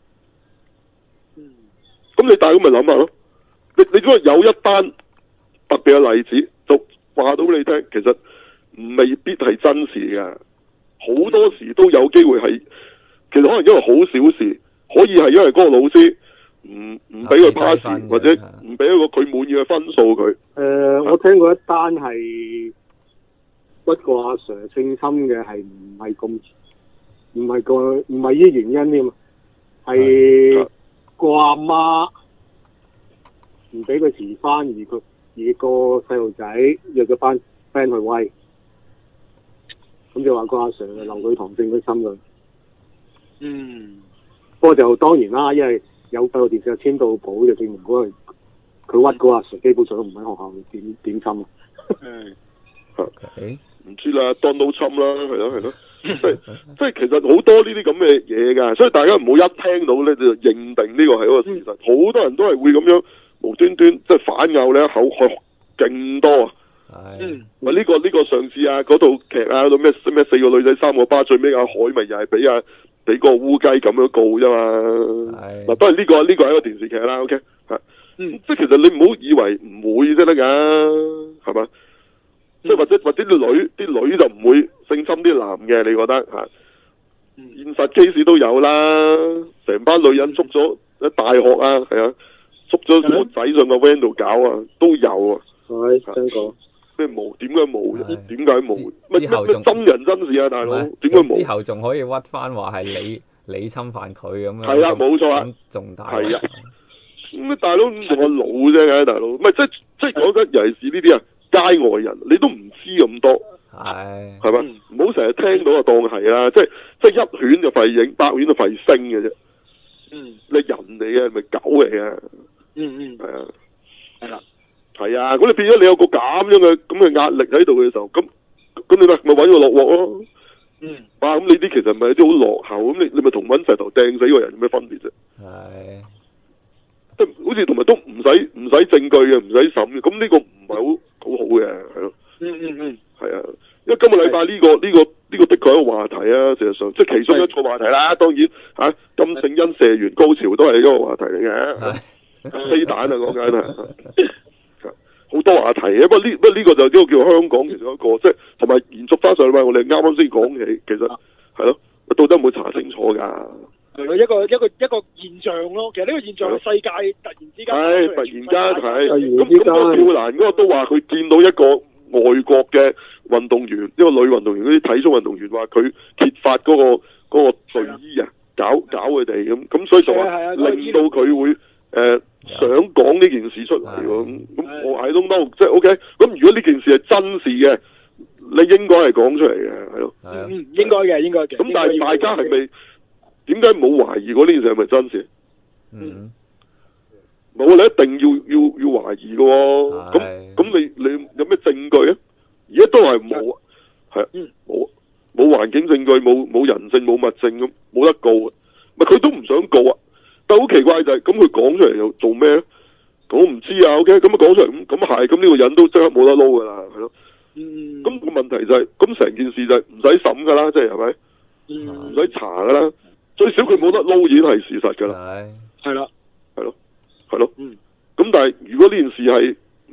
咁你大咁咪諗下咯？你你如果有一單特別嘅例子，就話到你聽，其實未必係真事嘅，好多時都有機會係，其實可能因為好小事，可以係因為嗰個老師唔唔俾佢 pass，或者唔俾一個佢滿意嘅分數佢。誒、 呃，我聽過一單係不過阿 Sir 性侵嘅係唔係咁。唔係個唔係呢原因添，係個阿媽唔俾佢遲翻，而佢而個細路仔約咗班 friend 去威，咁就話個阿 Sir 留佢堂證佢心佢。 嗯， 不過就當然啦，因為有閉路電視有簽到簿，就證明嗰個佢屈個阿 Sir 基本上都唔喺學校點點心啊。 嗯， 係唔知啦，Donald Trump啦，係咯係咯。即係即係，其實好多呢啲咁嘅嘢噶，所以大家唔好一聽到咧就認定呢個係一個事實。好、嗯、多人都係會咁樣無端端即係反咬你一口，係勁多啊！ 嗯， 咪、這、呢個呢、這個上次啊，嗰套劇啊，到咩咩四個女仔三個巴，最尾阿海咪又係俾啊俾個烏雞咁樣告啫嘛。係嗱，當然呢個呢、這個係一個電視劇啦。OK， 吓，嗯，即係其實你唔好以為唔會先得噶，係嘛？即係或者或者啲女啲女就唔會性侵啲男嘅，你覺得吓？現實 case 都有啦，成班女人捉咗喺大學啊，係啊，捉咗個仔上個 van 度搞啊，都有啊。 係聽過。 咩冇？點解冇？點解冇？乜乜真人真事啊，大佬？點解冇？ 之後仲可以屈翻話係你你侵犯佢咁樣。 係啊，冇錯啊。 仲大。係啊。 咁大佬仲我老啫，大佬。唔係即係即係講緊，尤其是呢啲啊。街外人，你都唔知咁多，係係嘛？唔好成日聽到就當係啦，即係即係一犬就吠影，百犬就吠聲嘅啫。嗯，你人嚟嘅，咪狗嚟嘅。嗯嗯，係啊，係啦，係啊。咁你變咗你有個咁樣嘅咁嘅壓力喺度嘅時候，咁咁你咪咪搵個落鑊咯。嗯，哇！咁你啲其實咪有啲好落後，咁你你咪同搵石頭掟死個人有咩分別啫？係。即係好似同埋都唔使唔使證據嘅，唔使審嘅，咁呢個唔係好好好嘅，係咯。嗯嗯嗯，係啊，因為今個禮拜呢個呢個呢個的確係一個話題啊，事實上即係其中一個話題啦。當然吓金正恩射完高潮都係一個話題嚟嘅，飛彈啊講緊啊，好多話題啊。不過呢不過呢個就呢個叫香港其中一個，即係同埋延續翻上禮拜我哋啱啱先講起，其實係咯，到底有冇查清楚噶？ 係咯，一個一個一個現象咯。其實呢個現象係世界突然之間係突然間係咁咁個跳欄嗰個都話佢見到一個外國嘅運動員，一個女運動員，嗰啲體操運動員話佢揭發嗰、嗰個嗰、嗰個睡衣啊，搞搞佢哋咁，咁所以就話令到佢會誒、呃、想講呢件事出嚟咁。咁我 I don't know，即係 OK。咁如果呢件事係真事嘅，你應該係講出嚟嘅，係咯。 嗯，應該嘅，應該嘅。咁但係大家係咪？點解冇懷疑過呢件事係咪真事？嗯，冇，你一定要要要懷疑嘅、哦。咁咁你你有咩證據啊？而家都係冇，係冇冇環境證據，冇冇人證，冇物證咁，冇得告啊！咪佢都唔想告啊！但好奇怪就係、是，咁佢講出嚟又做咩咧？我唔知啊。OK，咁啊講出嚟咁咁係，咁呢個人都即刻冇得撈噶啦，係咯。嗯。咁、那個問題就係、是，咁成件事就係唔使審噶啦，即係係咪？嗯。唔使查噶啦。最少佢冇得撈已經係事實㗎啦， 係啦， 係咯，係咯，嗯，咁但係如果呢件事係唔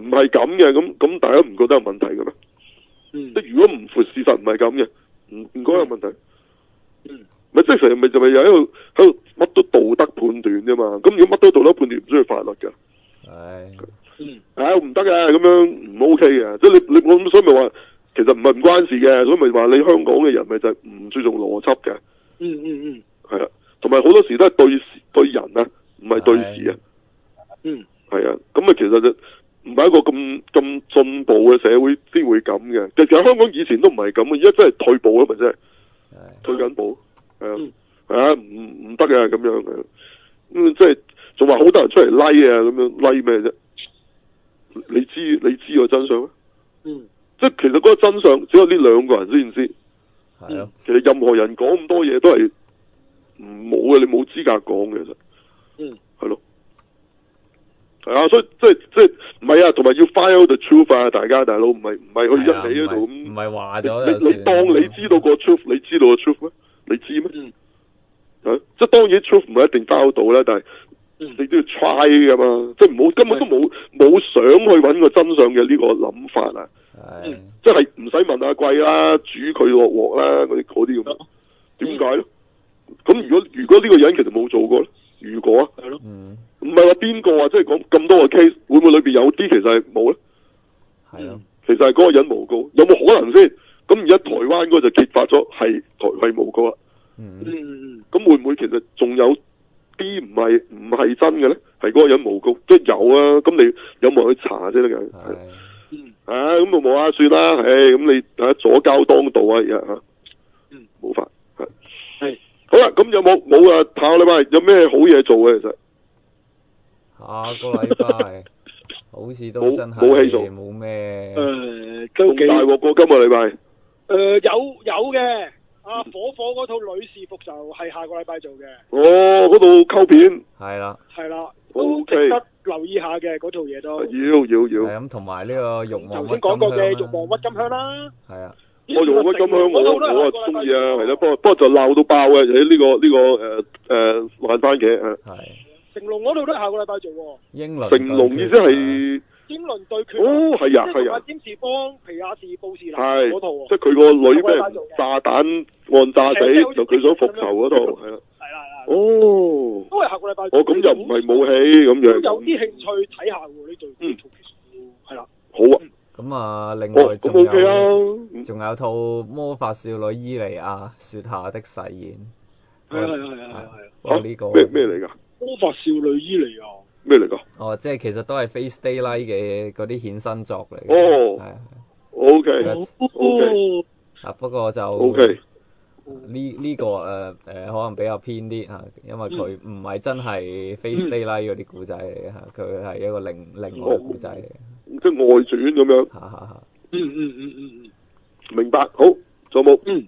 係咁嘅，咁咁大家唔覺得有問題嘅咩？ 嗯。 即係如果唔符事實唔係咁嘅，唔唔覺得有問題。 嗯。 咪即係成日咪就咪又喺度喺度乜都道德判斷啫嘛？咁如果乜都道德判斷，唔需要法律㗎。 係。 嗯。 唉，唔得嘅，咁樣唔 OK 嘅。即係你你我所以咪話，其實唔係唔關事嘅，所以咪話你香港嘅人咪就係唔注重邏輯嘅。 嗯嗯嗯。 係啊，同埋好多時都係對事對人啊，唔係對事啊。 嗯。 係啊，咁啊其實就唔係一個咁咁進步嘅社會先會咁嘅。其實香港以前都唔係咁嘅，而家真係退步啊，咪真係。退緊步。係啊。係啊，唔唔得嘅咁樣嘅。咁即係仲話好多人出嚟拉啊，咁樣拉咩啫？你知你知個真相咩？ 嗯。 即係其實嗰個真相只有呢兩個人先知。 係咯。 其實任何人講咁多嘢都係唔冇嘅，你冇資格講嘅其實。 嗯。 係咯。係啊，所以即係即係唔係啊，同埋要 find out the truth 啊，大家大佬唔係唔係去一味喺度咁。 唔係話咗你你當你知道個 truth，你知道個 truth 咩？你知咩？ 嗯。 啊，即係當然 truth 唔係一定 find 到啦，但係你都要 try 噶嘛，即係唔好根本都冇冇想去揾個真相嘅呢個諗法啊。 係。 即係唔使問阿貴啦，煮佢落鑊啦，嗰啲嗰啲咁。點解咧？咁如果如果呢個人其實冇做過咧？如果啊， 係咯。 嗯。 唔係話邊個啊？即係講咁多個 case，會唔會裏邊有啲其實係冇咧？ 係咯。 其實係嗰個人誣告，有冇可能先？咁而家台灣嗰個就揭發咗係台係誣告啦。 嗯嗯嗯。 咁會唔會其實仲有啲唔係唔係真嘅咧？係嗰個人誣告，即係有啊。咁你有冇人去查先得㗎？係。 嗯。 啊，咁就冇啊，算啦。唉，咁你啊左交當道啊，而家嚇。 嗯。 冇法係。 係。 好啦，咁有冇冇啊？下個禮拜有咩好嘢做嘅其實？ 下個禮拜好似都真係冇戲做， 冇咩。 誒，都幾大鑊過今個禮拜。 誒，有有嘅，阿火火嗰套女士復仇係下個禮拜做嘅。 哦，嗰度溝片。 係啦。 係啦，都值得留意下嘅嗰套嘢都。 要要要。 係咁，同埋呢個慾望鬱金香。 頭先講過嘅慾望鬱金香啦。 係啊。我慾望鬱金香，我我啊中意啊，係啦，不過不過就鬧到爆嘅，喺呢個呢個誒誒爛番茄啊。係。 成龍嗰度都係下個禮拜做喎。 英倫。 成龍意思係。 英倫對決。 哦，係啊，係啊。 詹士邦、皮亞士、布士南係嗰套喎。 即係佢個女俾人炸彈案炸死，就佢想復仇嗰套，係啦。 係啦係啦。 哦。 都係下個禮拜。 哦，咁又唔係武戲咁樣。 有啲興趣睇下喎呢對。嗯。係啦。 好啊。 咁啊，另外仲有仲有套魔法少女伊莉亞雪下的誓言。 係係係係係。 啊？ 呢個咩咩嚟㗎？ 魔法少女伊莉亞。 咩嚟㗎？ 哦，即係其實都係 Face Daylight 嘅嗰啲衍生作嚟嘅。 哦。係。O K。O K。 啊，不過就 O K。 呢呢個誒誒可能比較偏啲嚇，因為佢唔係真係 Face Daylight 嗰啲故仔嚟嘅嚇，佢係一個另另外嘅故仔嚟嘅。 即係外傳咁樣。 嚇嚇嚇。 嗯嗯嗯嗯嗯。 明白，好，仲有冇？ 嗯。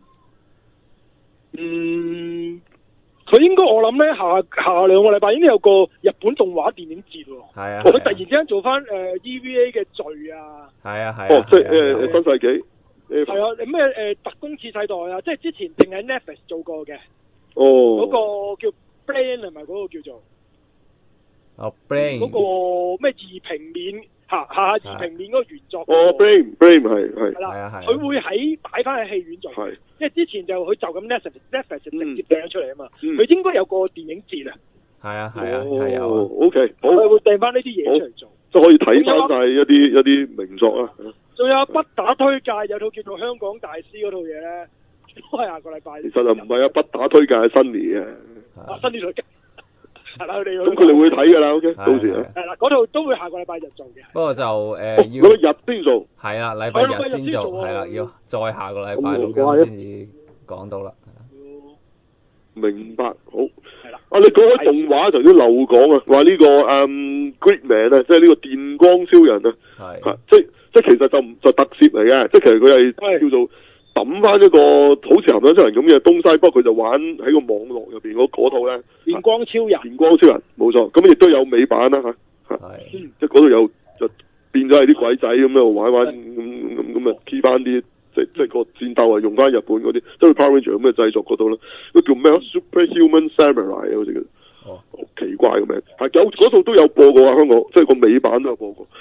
嗯。佢應該我諗咧，下下兩個禮拜應該有個日本動畫電影節喎。 係啊。 佢突然之間做翻誒 E V A 嘅罪啊。 係啊係。 哦，即係誒新世紀。 係啊，咩誒特工次世代啊，即係之前淨係 Netflix 做過嘅。 哦。 嗰個叫 Brain 係咪嗰個叫做？ 哦 Brain。 嗰個咩二平面下下二平面嗰個原作。 哦 Brain Brain 係係。 係啦。 係啊係。 佢會喺擺翻喺戲院做。 係。 因為之前就佢就咁 Netflix Netflix 直接掟出嚟啊嘛。 嗯。 佢應該有個電影節啊。 係啊係啊係啊。 O K。好。 佢會掟翻呢啲嘢出嚟做。 即係可以睇翻晒一啲一啲名作啊。 仲有不打推介有套叫做《香港大師》嗰套嘢咧，都係下個禮拜。 其實啊唔係啊，不打推介係 Sunny 嘅。 啊 Sunny 嚟嘅，係啦佢哋。 咁佢哋會睇㗎啦 ，OK，到時啊。 係啦，嗰套都會下個禮拜日做嘅。 不過就誒要嗰日先做。 係啦，禮拜日先做，係啦，要再下個禮拜錄音先至講到啦。 明白，好。係啦。啊，你講開動畫頭先漏講啊，話呢個誒 Gridman 啊，即係呢個電光超人啊。係。即係即係其實就就特攝嚟嘅，即係其實佢係叫做抌翻一個好似鹹蛋超人咁嘅東西，不過佢就玩喺個網絡入邊嗰嗰套咧。 電光超人。電光超人，冇錯。咁亦都有美版啦嚇。係。即係嗰度有就變咗係啲鬼仔咁喺度玩玩咁咁咁啊 key 翻啲。即即個戰鬥啊，用翻日本嗰啲，都係 Power Ranger 咁嘅製作嗰度啦。佢叫咩 Superhuman Samurai 好似叫，哦，奇怪嘅名。係有嗰套都有播過啊，香港即係個美版都有播過。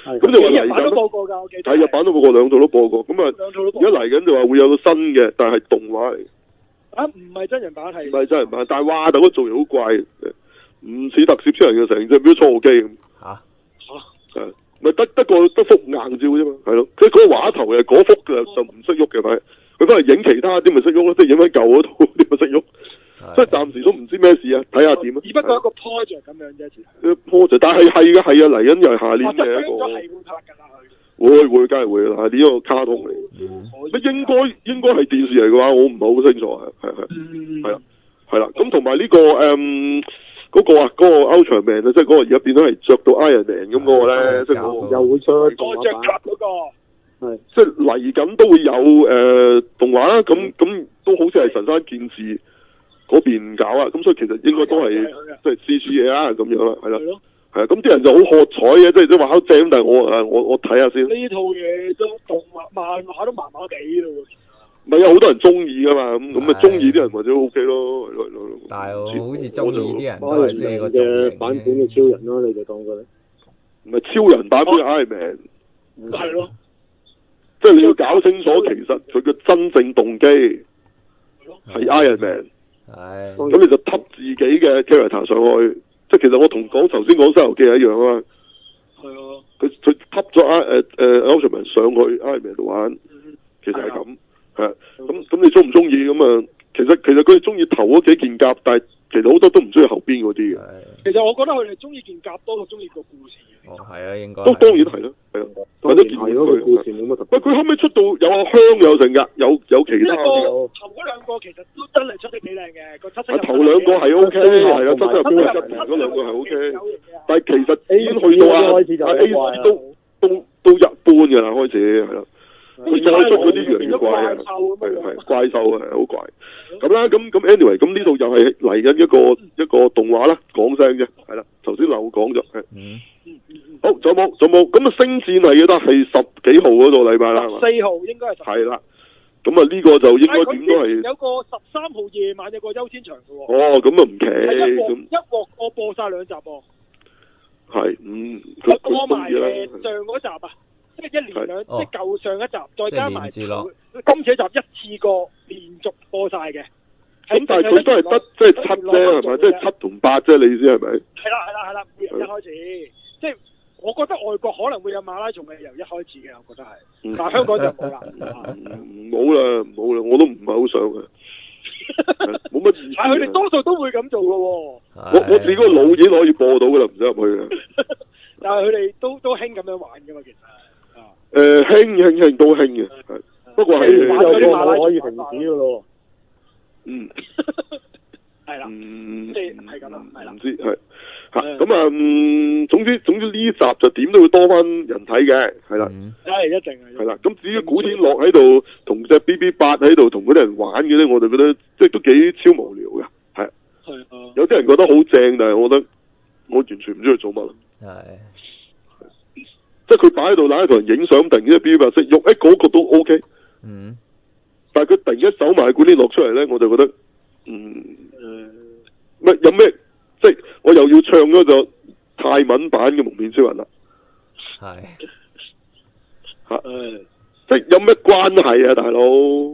咁就話嚟日版都播緊， 過㗎，我記得。 係日版都播過，兩套都播過。咁啊， 兩套都播而家嚟緊就話會有個新嘅，但係動畫嚟。 啊，唔係真人版係。 唔係真人版，但係哇，但嗰個造型好怪，唔似特攝超人嘅，成隻表初號機咁。 嚇嚇！ 係咪得得個得幅硬照啫嘛？係咯，佢嗰個畫頭嘅嗰幅就就唔識喐嘅，咪佢翻嚟影其他啲咪識喐咯，即係影翻舊嗰套啲咪識喐。即係暫時都唔知咩事啊，睇下點啊。 只不過一個 project 咁樣啫，其實。 project，但係係嘅係啊，嚟緊又係下年嘅一應該係個。 會拍㗎啦，佢。 會會，梗係會啦，係呢個卡通嚟。乜應該應該係電視嚟嘅話，我唔係好清楚啊，係係嗯。 係啦係啦，咁同埋呢個誒嗰個啊嗰個 Ultraman 啊，即係嗰個而家變咗係着到 Iron Man 咁嗰個咧，即係嗰個又會出動嗰隻畫版， 甲嗰個。 係即係嚟緊都會有誒動畫啦，咁咁都好似係神山健治嗰邊搞啊，咁所以其實應該都係即係 C G 嘢啦，咁樣啦，係啦。 係咯。 係啊，咁啲人就好喝彩嘅，即係即係話好正，但係我啊，我我睇下先。 呢套嘢都動畫漫畫都麻麻地咯喎。 唔係有好多人中意噶嘛，咁咁咪中意啲人或者 O K 咯，係咯係咯。 但係我好似中意啲人都可能係中意個造型嘅版本嘅超人咯，你就當佢咧。 唔係超人版本嘅 Iron Man， 係咯。 即係你要搞清楚，其實佢嘅真正動機係 Iron Man， 係。 咁你就揼自己嘅 character 上去，即係其實我同講頭先講《西遊記》係一樣啊嘛。 係啊。 佢佢揼咗 I 誒誒 Ultraman 上去 Iron Man 度玩，其實係咁，係啊。咁咁你中唔中意咁啊？其實其實佢哋中意頭嗰幾件甲，但係其實好多都唔中意後邊嗰啲嘅。 其實我覺得佢哋中意件甲多過中意個故事。 哦，係啊，應該。 都當然係咯，係啊。或者件係咯，個故事冇乜特別。 喂，佢後尾出到有阿香有成㗎，有有其他嘅。 頭嗰兩個其實都真係出得幾靚嘅，個七七。 啊，頭兩個係 O K，係啊，七七入邊入邊嗰兩個係 O K，但係其實已經去到啊啊 A C 都都都一般㗎啦，開始係啦。佢再出嗰啲越嚟越怪啊，係係怪獸啊，好怪。咁啦，咁咁 anyway，咁呢度又係嚟緊一個一個動畫啦，講聲啫，係啦，頭先漏講咗，係。 嗯。 好，仲有冇？仲有冇？咁啊，星戰係嘅得係十幾號嗰個禮拜啦，係嘛？ 四號應該係十。係啦。咁啊，呢個就應該點都係。 有個十三號夜晚有個優先場嘅喎。 哦，咁啊唔奇。 係一鑊咁一鑊我播晒兩集喎。 係，嗯。 我播埋嘅上嗰集啊，即係一連兩，即係舊上一集，再加埋今次一集一次過連續播晒嘅。 咁但係佢都係得即係七啫，係咪？即係七同八啫，你意思係咪？係啦係啦係啦，每日一開始，即係我覺得外國可能會有馬拉松嘅由一開始嘅，我覺得係，但係香港就冇啦。 唔好啦，唔好啦，我都唔係好想嘅，冇乜意思。 但係佢哋多數都會咁做嘅喎。 我我自己個腦已經可以播到嘅啦，唔使入去嘅。 但係佢哋都都興咁樣玩嘅嘛，其實。 誒，興興興都興嘅，係。不過係有啲馬拉松可以停止嘅咯。 嗯， 係啦， 嗯， 即係係咁啦，係啦， 唔知係吓咁啊，嗯，總之總之呢集就點都會多翻人睇嘅，係啦， 係一定係， 係啦，咁至於古天樂喺度同隻 B B 八喺度同嗰啲人玩嘅咧，我就覺得即係都幾超無聊嘅，係，係啊，有啲人覺得好正，但係我覺得我完全唔知佢做乜咯，係，即係佢擺喺度，嗱，同人影相，突然之間 B B 八識喐，誒，嗰個都 O K，嗯。但係佢突然間走埋古天樂出嚟咧，我就覺得，嗯，乜有咩？即係我又要唱嗰個泰文版嘅蒙面超人啦。係。吓，即係有咩關係啊，大佬？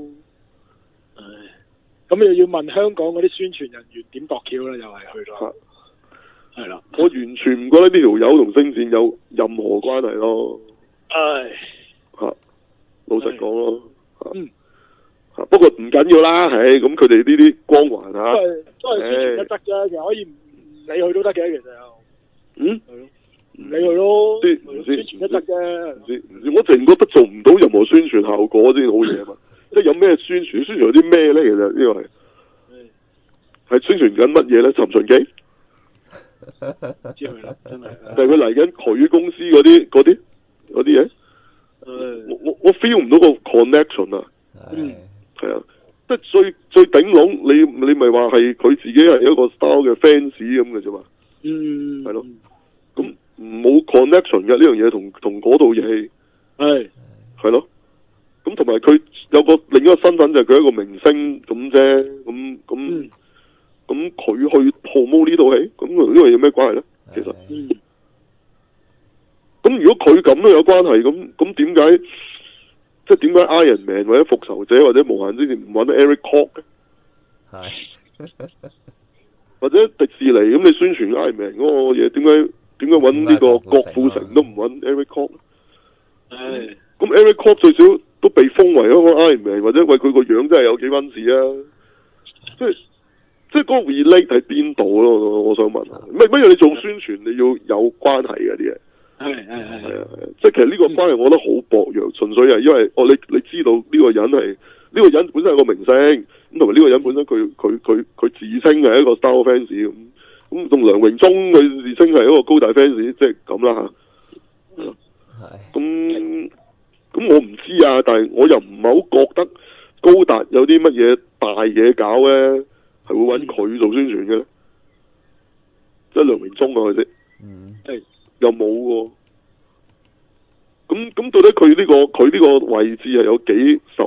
咁又要問香港嗰啲宣傳人員點度橋啦，又係去到。係啦。 我完全唔覺得呢條友同星戰有任何關係咯。唉。吓，老實講咯。嗯。不過唔緊要啦，係咁佢哋呢啲光環吓， 都係都係宣傳一則啫，其實可以唔理佢都得嘅，其實又，嗯，係咯，唔理佢咯， 啲唔知宣傳一則啫， 唔知唔知，我淨覺得做唔到任何宣傳效果先好嘢啊嘛，即係有咩宣傳？宣傳有啲咩咧？其實呢個係係宣傳緊乜嘢咧？尋秦記， 知佢啦，真係， 但係佢嚟緊佢公司嗰啲嗰啲嗰啲嘢，我我我 feel 唔到個 connection 啊，嗯。係啊，即係最最頂籠，你你咪話係佢自己係一個 style 嘅 fans 咁嘅啫嘛。嗯，係咯，咁冇 connection 嘅呢樣嘢同同嗰套嘢係係咯，咁同埋佢有個另一個身份就係佢一個明星咁啫，咁咁咁佢去 promote 呢套戲，咁呢樣有咩關係咧？其實，嗯， 咁如果佢咁都有關係，咁咁點解即係點解 Iron Man 或者復仇者或者無限之前唔揾 Eric Kwok 嘅？ 係。 或者迪士尼咁，你宣傳 Iron Man 嗰個嘢，點解點解揾呢個郭富城都唔揾 Eric Kwok？ 係。 咁 Eric Kwok 最少都被封為香港 Iron Man，或者為佢個樣真係有幾溫事啊！即係即係嗰個 relate 喺邊度咯？我想問下，乜乜嘢你做宣傳你要有關係嘅啲嘢？ 係係係係啊，即係其實呢個關係我覺得好薄弱，純粹係因為哦，你你知道呢個人係呢個人本身係個明星，咁同埋呢個人本身佢佢佢佢自稱係一個 Star Wars fans 咁，咁同梁榮忠佢自稱係一個高大 fans，即係咁啦吓。 嗯， 係。咁咁我唔知啊，但係我又唔係好覺得高達有啲乜嘢大嘢搞咧，係會揾佢做宣傳嘅咧，即係梁榮忠啊佢哋。 嗯。 係。 又冇喎，咁咁到底佢呢個佢呢個位置係有幾受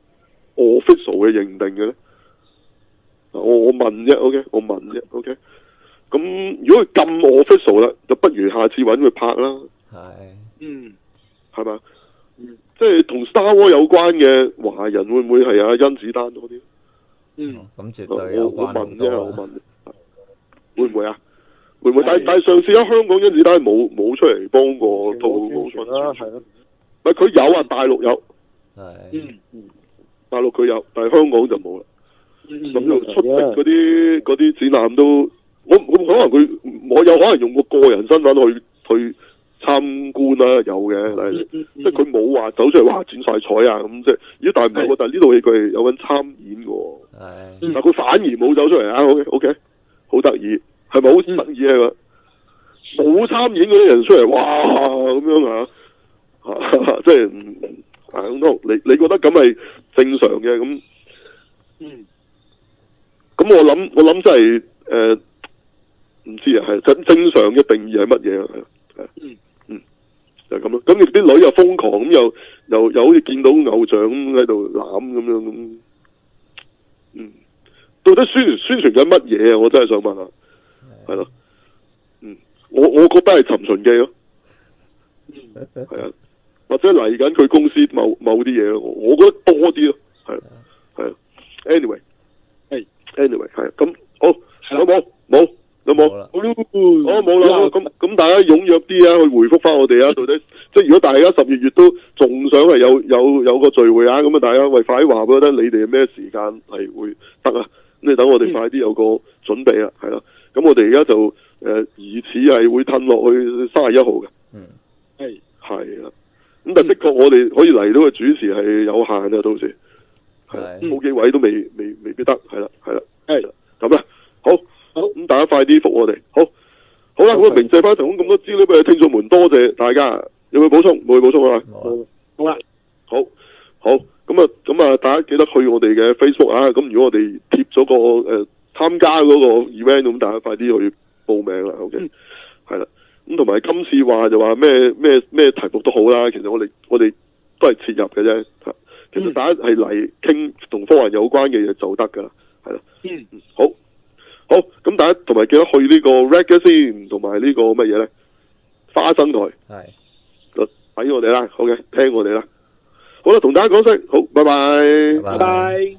official 嘅認定嘅咧？我我問啫 ，OK， 我問啫 ，OK。咁如果佢咁 official 啦，就不如下次揾佢拍啦。 係。 嗯。 係嘛？ 嗯。 即係同 Star Wars 有關嘅華人會唔會係阿甄子丹多啲？ 嗯。 咁絕對有關好多。 我問啫，我問。會唔會啊？會唔會？但但上次喺香港甄子丹冇冇出嚟幫過套冇出啦，係咯。 唔係佢有啊，大陸有。 係。 嗯嗯。 大陸佢有，但係香港就冇啦。咁就出席嗰啲嗰啲展覽都，我我可能佢我有可能用個個人身份去去參觀啦，有嘅，但係即係佢冇話走出嚟哇轉晒彩啊咁即係，咦但係唔係喎，但係呢套戲佢係有份參演嘅喎。 係。 但係佢反而冇走出嚟啊 ，OK OK，好得意。係咪好得意啊？冇參演嗰啲人出嚟，哇咁樣啊！即係啊，no，你你覺得咁係正常嘅咁？ 嗯。 咁我諗我諗真係誒，唔知啊，係正正常嘅定義係乜嘢啊？係嗯嗯，就係咁咯。咁你啲女又瘋狂咁，又又又好似見到偶像咁喺度攬咁樣咁。嗯，到底宣傳宣傳緊乜嘢啊？我真係想問下。係咯，嗯，我我覺得係尋秦記咯，係啊，或者嚟緊佢公司某某啲嘢咯，我覺得多啲咯，係係啊 ，anyway， 係 anyway 係咁好，有冇冇有冇？ 好我冇啦，咁咁大家踴躍啲啊，去回覆翻我哋啊，到底即係如果大家十月月都仲想係有有有個聚會啊，咁啊大家喂快啲話俾我聽，你哋咩時間係會得啊？咁你等我哋快啲有個準備啊，係啦。咁我哋而家就誒疑似係會褪落去三十一號嘅， 嗯， 係係啦。咁但係的確我哋可以嚟到嘅主持係有限嘅，到時係好幾位都未未未必得，係啦係啦， 係咁啦，好，好咁大家快啲覆我哋，好，好啦，咁啊鳴謝翻提供咁多資料俾聽眾們，多謝大家，有冇補充？冇去補充啊？ 好，好啦， 好，好，咁啊咁啊，大家記得去我哋嘅 Facebook 啊，咁如果我哋貼咗個誒。呃參加嗰個 event 咁，大家快啲去報名啦。OK，係啦、嗯。咁同埋今次話就話咩咩咩題目都好啦。其實我哋我哋都係切入嘅啫。其實大家係嚟傾同科幻有關嘅嘢就得㗎啦。係啦。 嗯。 好。好。咁大家同埋記得去呢個 Reggae 先，同埋呢個乜嘢咧？花生台。係。就睇我哋啦。OK，聽我哋啦。好啦，同大家講聲好，拜拜。 拜拜。